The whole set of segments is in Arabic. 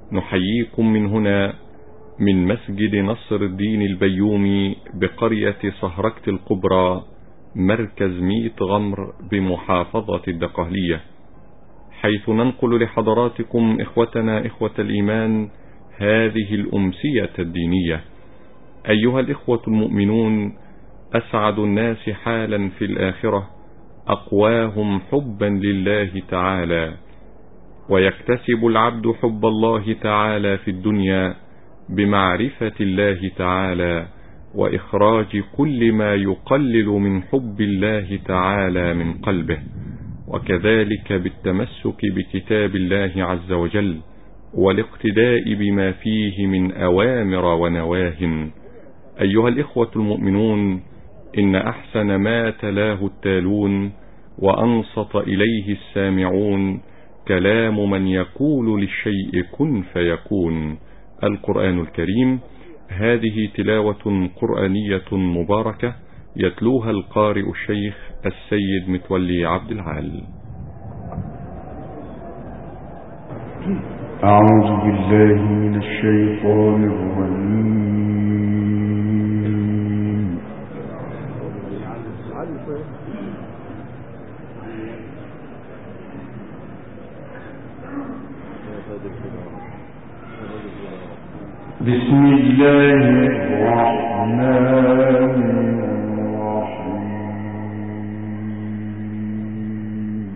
نحييكم من هنا من مسجد نصر الدين البيومي بقرية صهركت الكبرى، مركز ميت غمر بمحافظة الدقهلية، حيث ننقل لحضراتكم إخوتنا إخوة الإيمان هذه الأمسية الدينية. أيها الإخوة المؤمنون، أسعد الناس حالا في الآخرة أقواهم حبا لله تعالى، ويكتسب العبد حب الله تعالى في الدنيا بمعرفة الله تعالى وإخراج كل ما يقلل من حب الله تعالى من قلبه، وكذلك بالتمسك بكتاب الله عز وجل والاقتداء بما فيه من أوامر ونواه. أيها الإخوة المؤمنون، إن أحسن ما تلاه التالون وأنصت إليه السامعون كلام من يقول للشيء كن فيكون، القرآن الكريم. هذه تلاوة قرآنية مباركة يتلوها القارئ الشيخ السيد متولي عبد العال. أعوذ بالله من الشيطان الرجيم. بسم الله الرحمن الرحيم.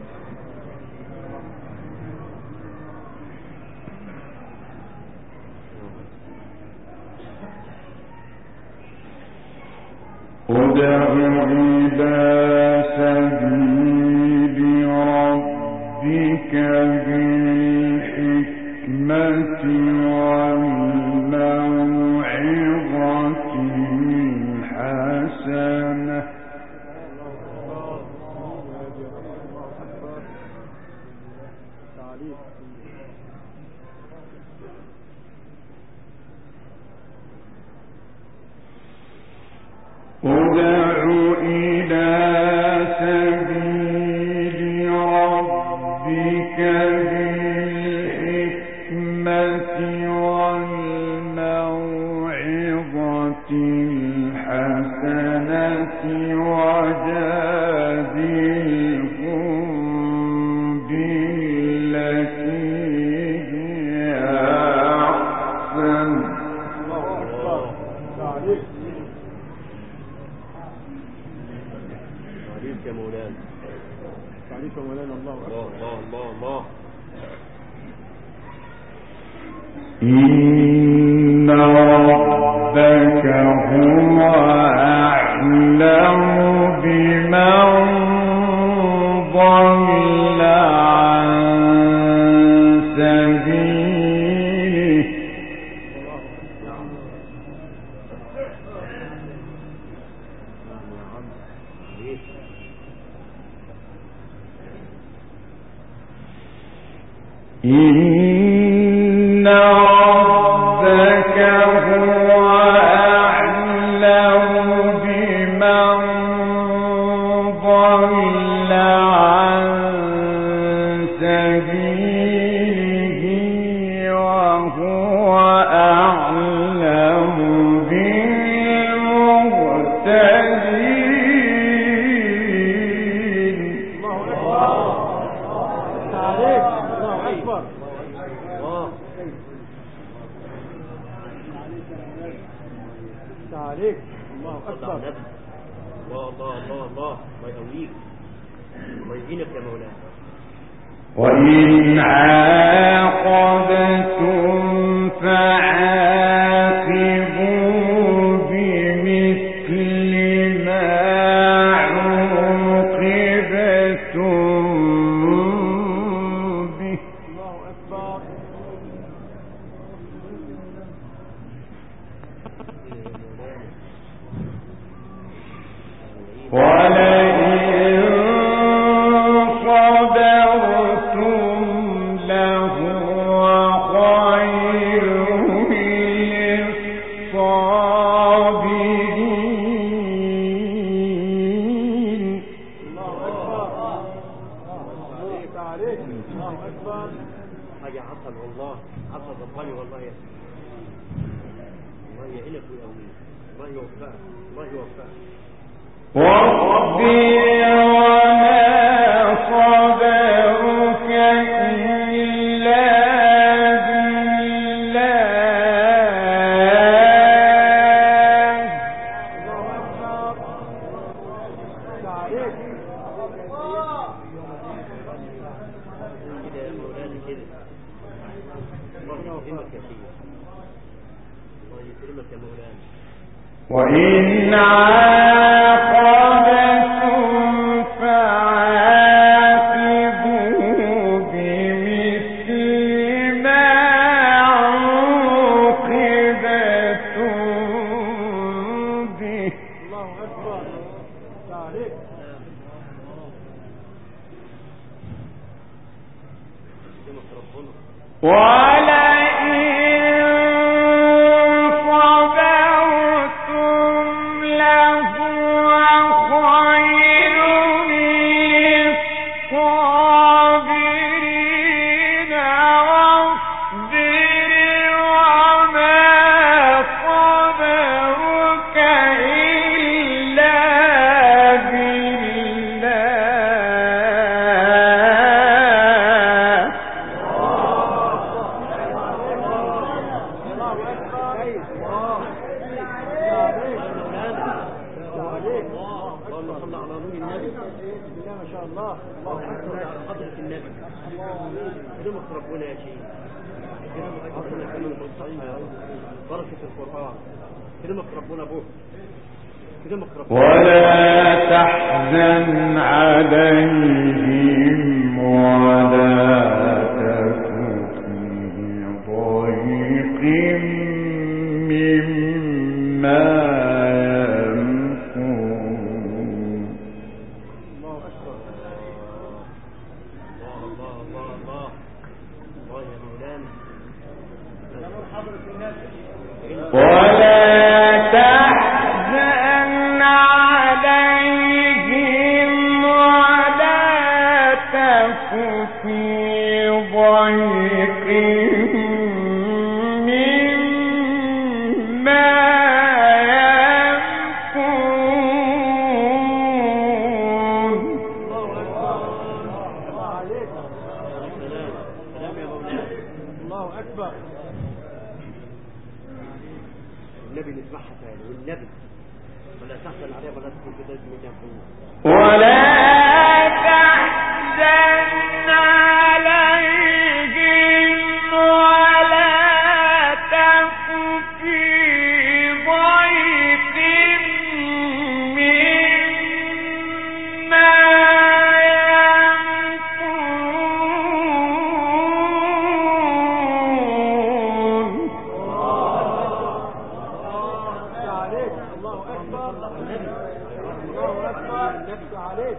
ادع إلى سبيل ربك بالحكمة والموعظة الحسنة ادع إلى سبيل ربك بالحكمة والموعظة الحسنة وجادلهم بالتي هي أحسن. يا مولانا تعريف يا مولانا. الله الله الله الله. إن ربك هو أعلم بمن ضل عن سبيله إن ربك هو أعلم بمن ضل عن سبيله وهو أعلم بالمهتدين. عليك الله أكبر. الله الله الله الله. ما يقويك ما يهينك يا مولانا. وإن عاقبتم فعاقبوا بمثل ما عوقبتم به. الله أكبر. ولئن صبرتم لهو حصل رباني والله يا الله يعينك ويقويك الله يوفقك الله يوفقك واصبر وما صبرك إلا وإن عاقبتم فعاقبوا بمثل ما عوقبتم به. الله أكبر تعاليك ولا تحزن عليهم ولا تك في ضيق مما يمكرون. الله أكبر الله الله الله الله يا مولانا ولا تحزن عليهم ولا تك في ضيق مما يمكرون. الله عليك سلام سلام يا مولانا الله أكبر. النبي نسمعها تاني والنبي ولا تحزن عليه ولا تكون في ضيق من يمكرون. ولا تحزن عليهم ولا تك في ضيق مما يمكرون. عليك الله أكبر الله أكبر نفس عليك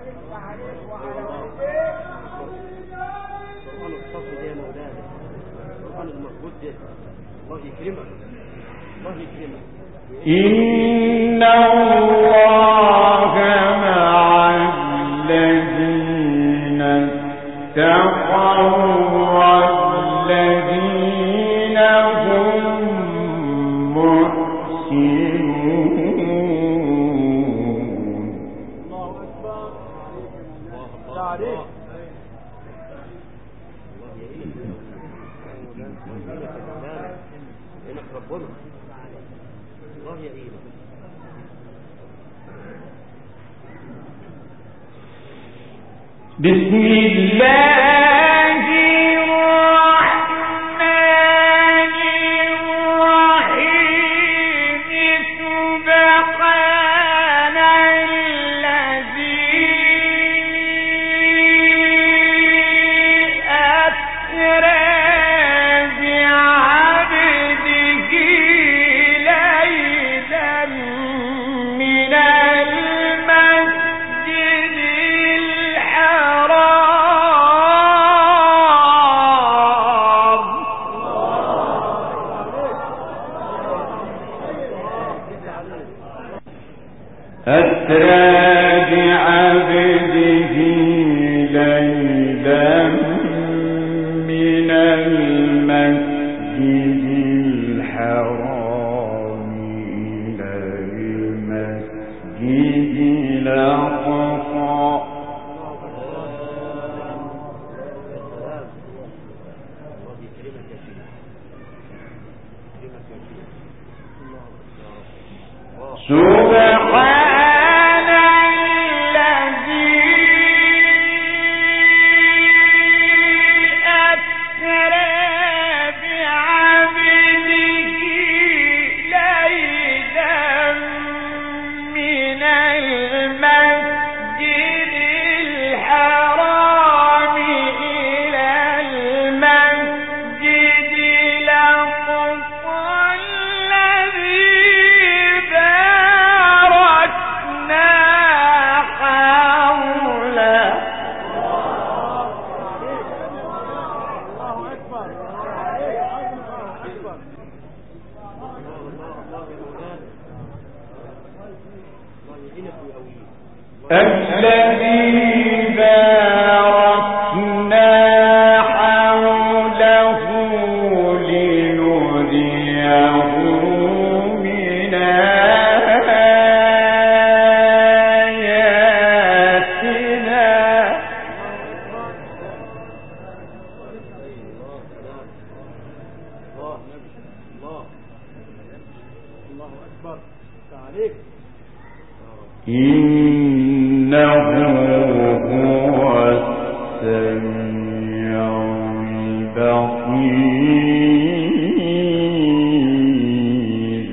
القرآن الخاص ده يا مولانا القرآن المفروض ده الله يكرمك الله يكرمك. إن الله مع الذين اتقوا والذين هم محسنون. الله أكبر عليك الله يعينك يا مولانا يعينك ربنا الله يعينك. بسم الله الرحمن الرحيم. سبحان الذي أسرى بعبده ليلا من المسجد الحرام أسرى بعبده ليلا من المسجد الحرام إلى المسجد الأقصى سبحان الذي أسرى بعبده ليلا من المسجد الحرام إلى المسجد الأقصى الذي باركنا حوله لنريه من آياتنا الله أكبر تعاليك إنه هو السميع البصير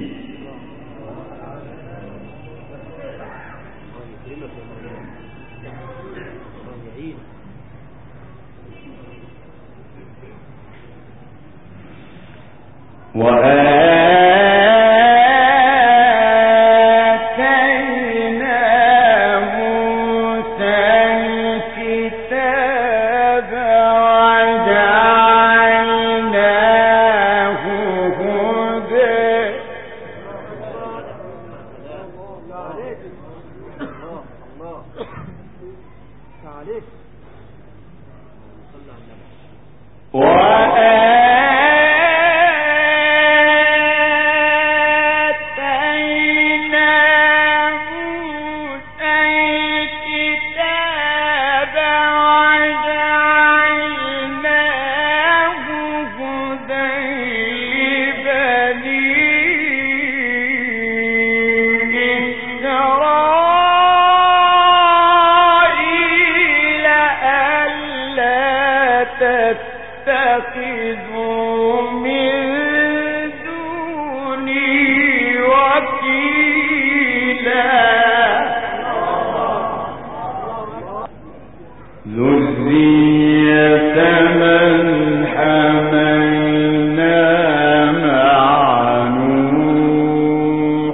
تتخذوا من دوني وكيلا ذرية من حملنا مع نوح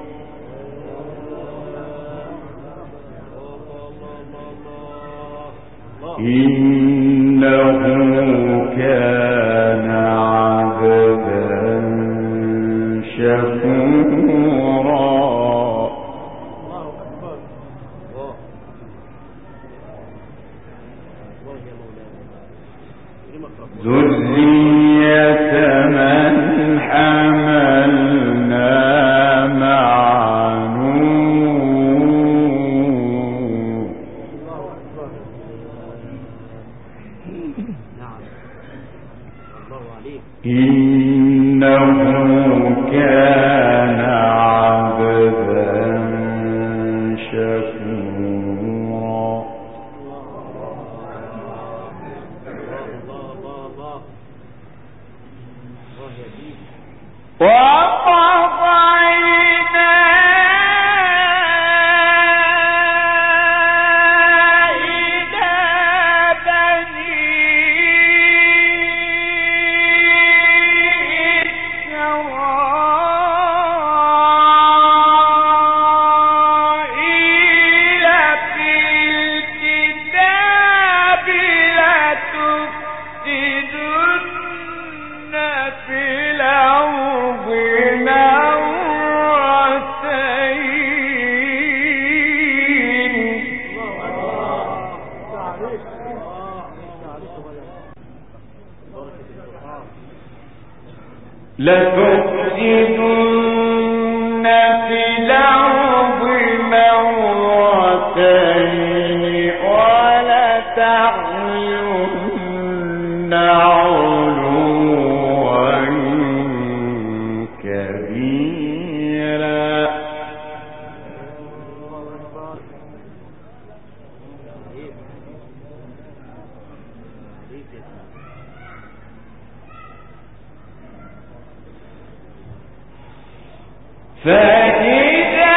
إنه كان عبدا شكورا ذرية من حملنا مع نوح إنه كان عبدا شكورا وقضينا إلى بني إسرائيل في الكتاب لتفسدن في الأرض مرتين لتفسدن في الأرض مرتين ولتعلن علوا كبيرا. فإذا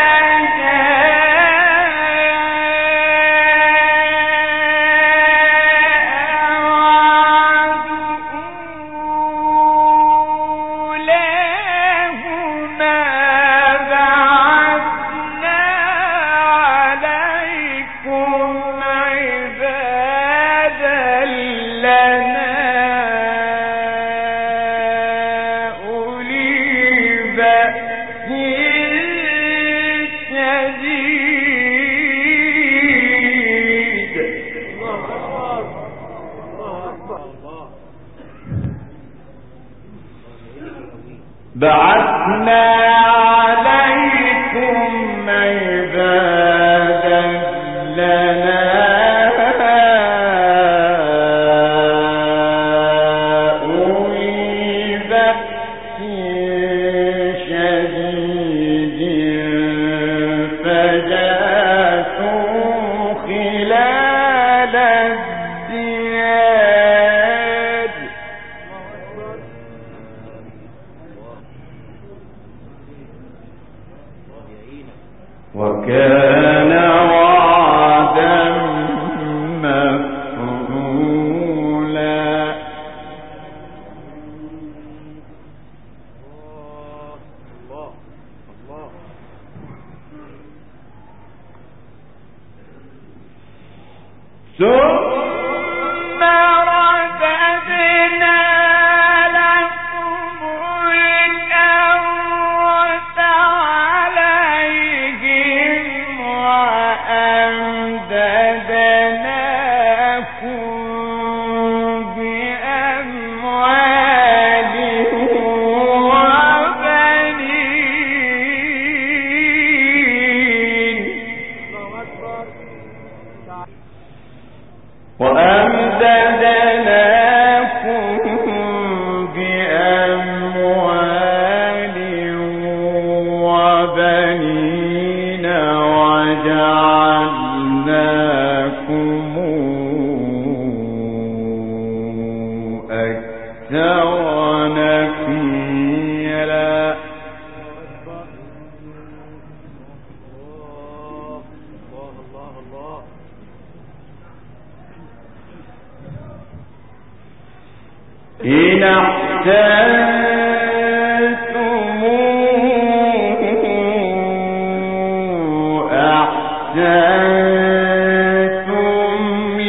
بعثنا عليكم عبادا لنا أولي بأس شديد فجاسوا خلال الديار. وكان وعدا مفعولا. ثم رددنا لكم الكرة عليهم وأمددناكم بأموال وبنين. وأمددناكم بأموال وبنين وجعلناكم أكثر نفيرا. إن أحسنتم أحسنتم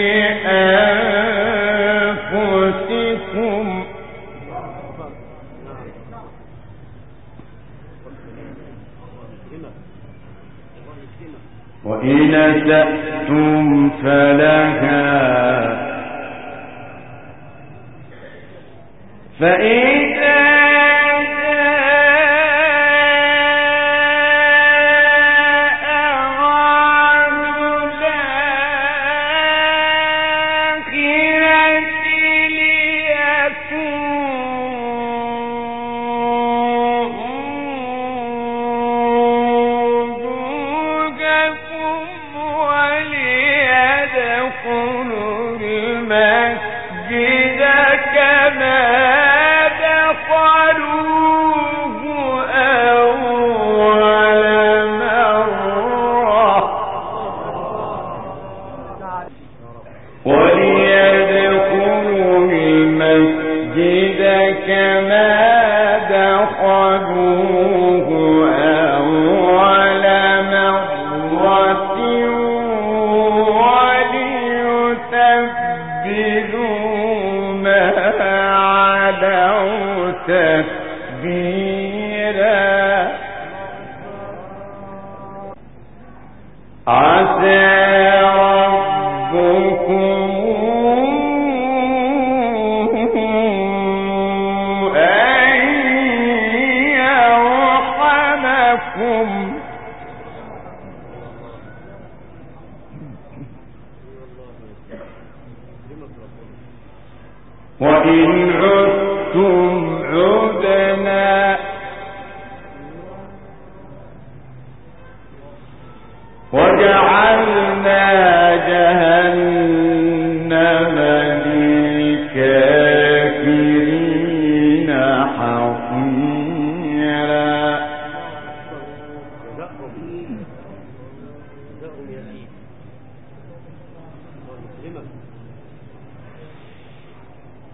لأنفسكم وإن أسأتم فلها فإذا تكبيرا. عسى ربكم أن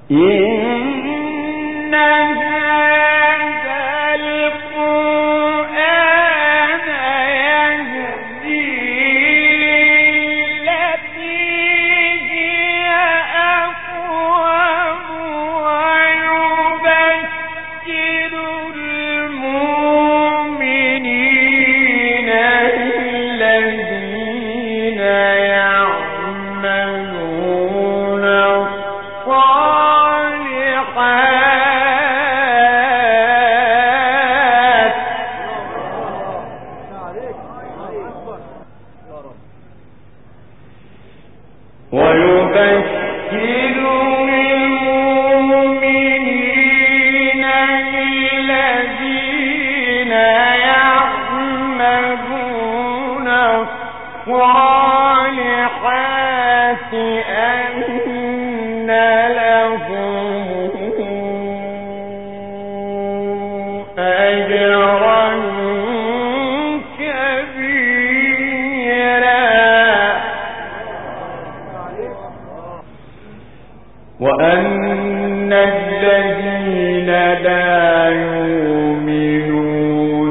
وأن الذين لا يؤمنون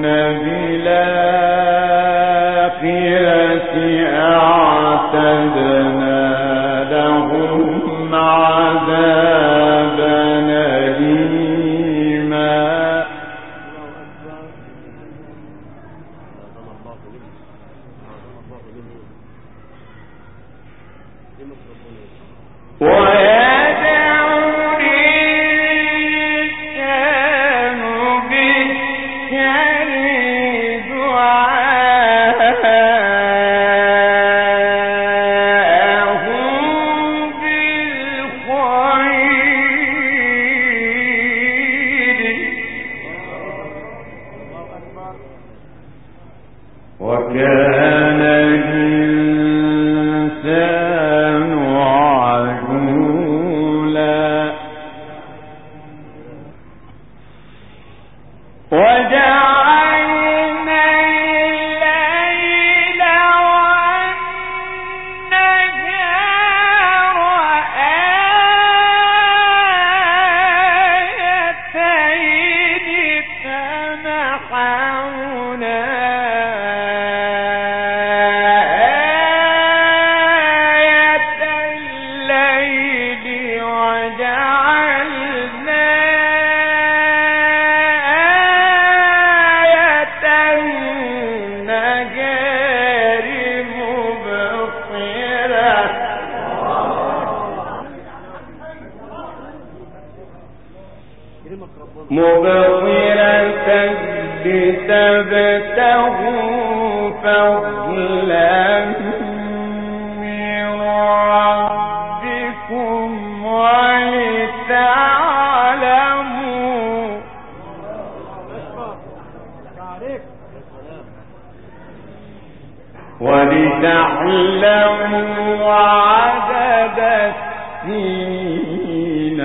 بالآخرة أعتدنا لهم عذابا أليما. وكان الإنسان عجولا. وجعلنا الليل والنهار آيتين فمحونا مبصرة لتبتغوا فضلا من ربكم ولتعلموا عدد السنين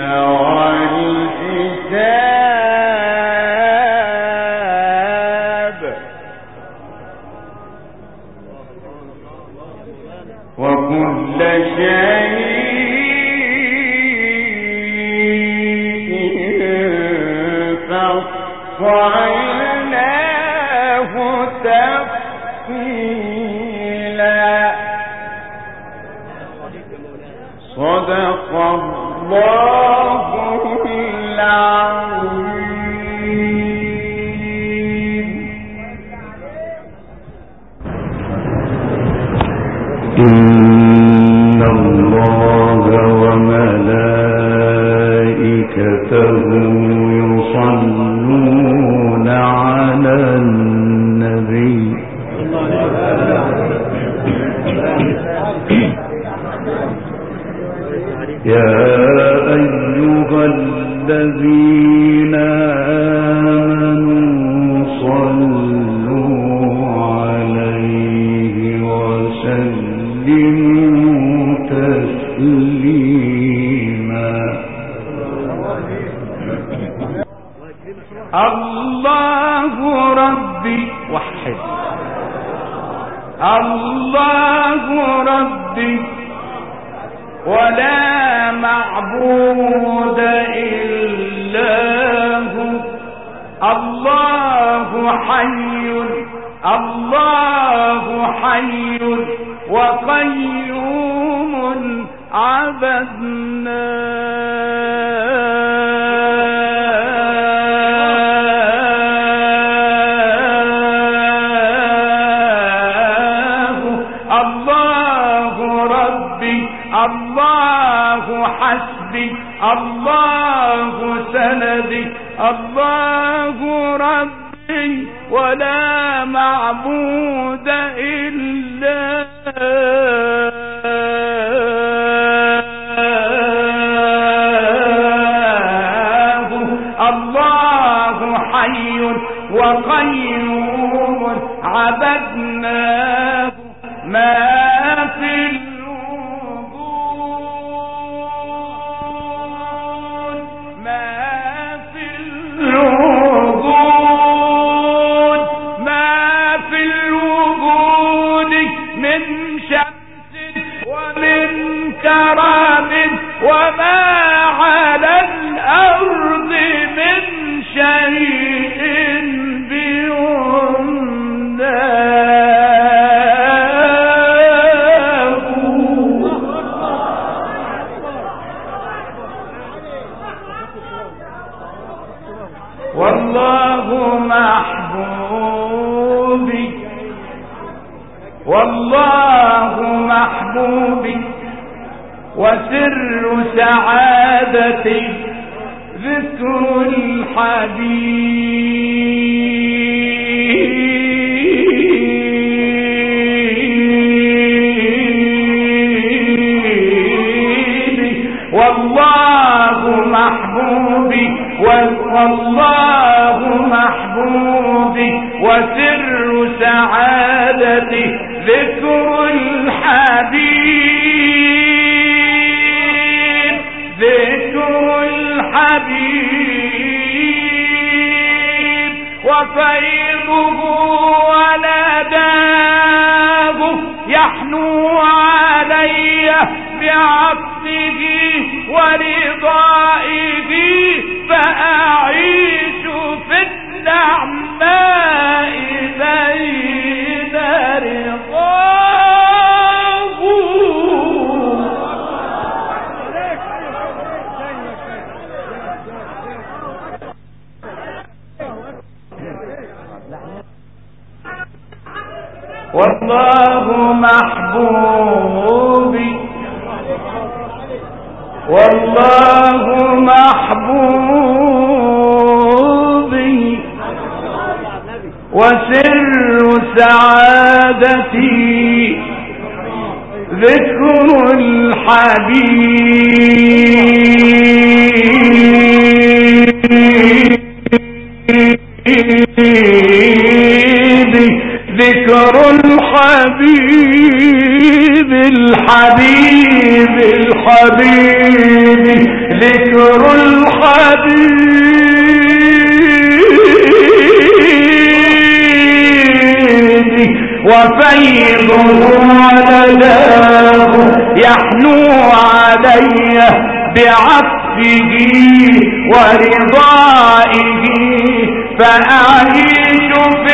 والحساب وكل شيء فصلناه تفصيلا. صدق الله العظيم. إن الله وملائكته يصلون على النبي يا أيها الذين آمنوا صلوا عليه وسلموا تسليما. الله ربي وحد الله ربي ولا معبود إلا هو. الله حي الله حي وقيوم عبدناه. الله ربي الله حسبي الله سندي الله ربي ولا معبود إلا هو. الله حي وقيوم عبدناه. ما في الوجود من شمس ومن كرام وما على الأرض من شيء بيمناه. والله محبوبي والله محبوبي وسر سعادتي ذكر الحبيب. والله محبوبي والله محبوبي وسر سعادتي ذكر الحبيب. ذكر الحبيب وفيضه ونداه يحنو علي بعطفه ورضائه فأعيش في النعماء بين رضاه. والله محبوبي والله محبوبي وسر سعادتي ذكر الحبيب. ذكر الحبيب الحبيب الحبيب ذكر الحبيب وفيضه ونداه يحنو علي بعطفه ورضائه فأعيش في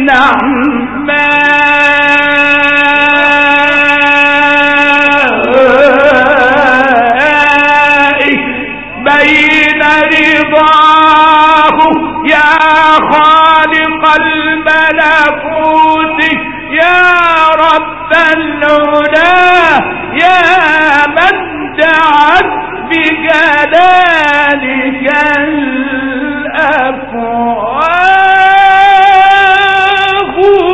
النعماء بين رضاه. يا خالق الملكوت يا رب العلا يا من دعت بجلالك الأفواه.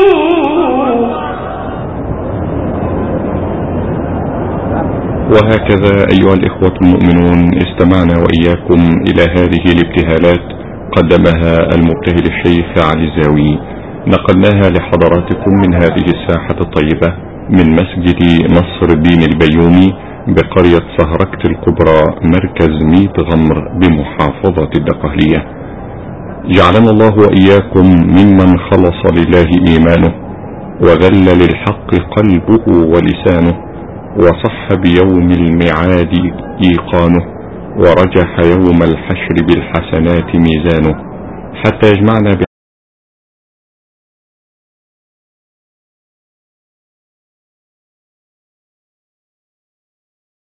وهكذا أيها الإخوة المؤمنون استمعنا وإياكم إلى هذه الابتهالات قدمها المبتهل الشيخ علي الزاوي، نقلناها لحضراتكم من هذه الساحة الطيبة من مسجد نصر الدين البيومي بقرية سهركت الكبرى مركز ميت غمر بمحافظة الدقهلية. جعلنا الله وإياكم ممن خلص لله إيمانه وذل للحق قلبه ولسانه وصح بيوم الميعاد إيقانه، ورجح يوم الحشر بالحسنات ميزانه، حتى يجمعنا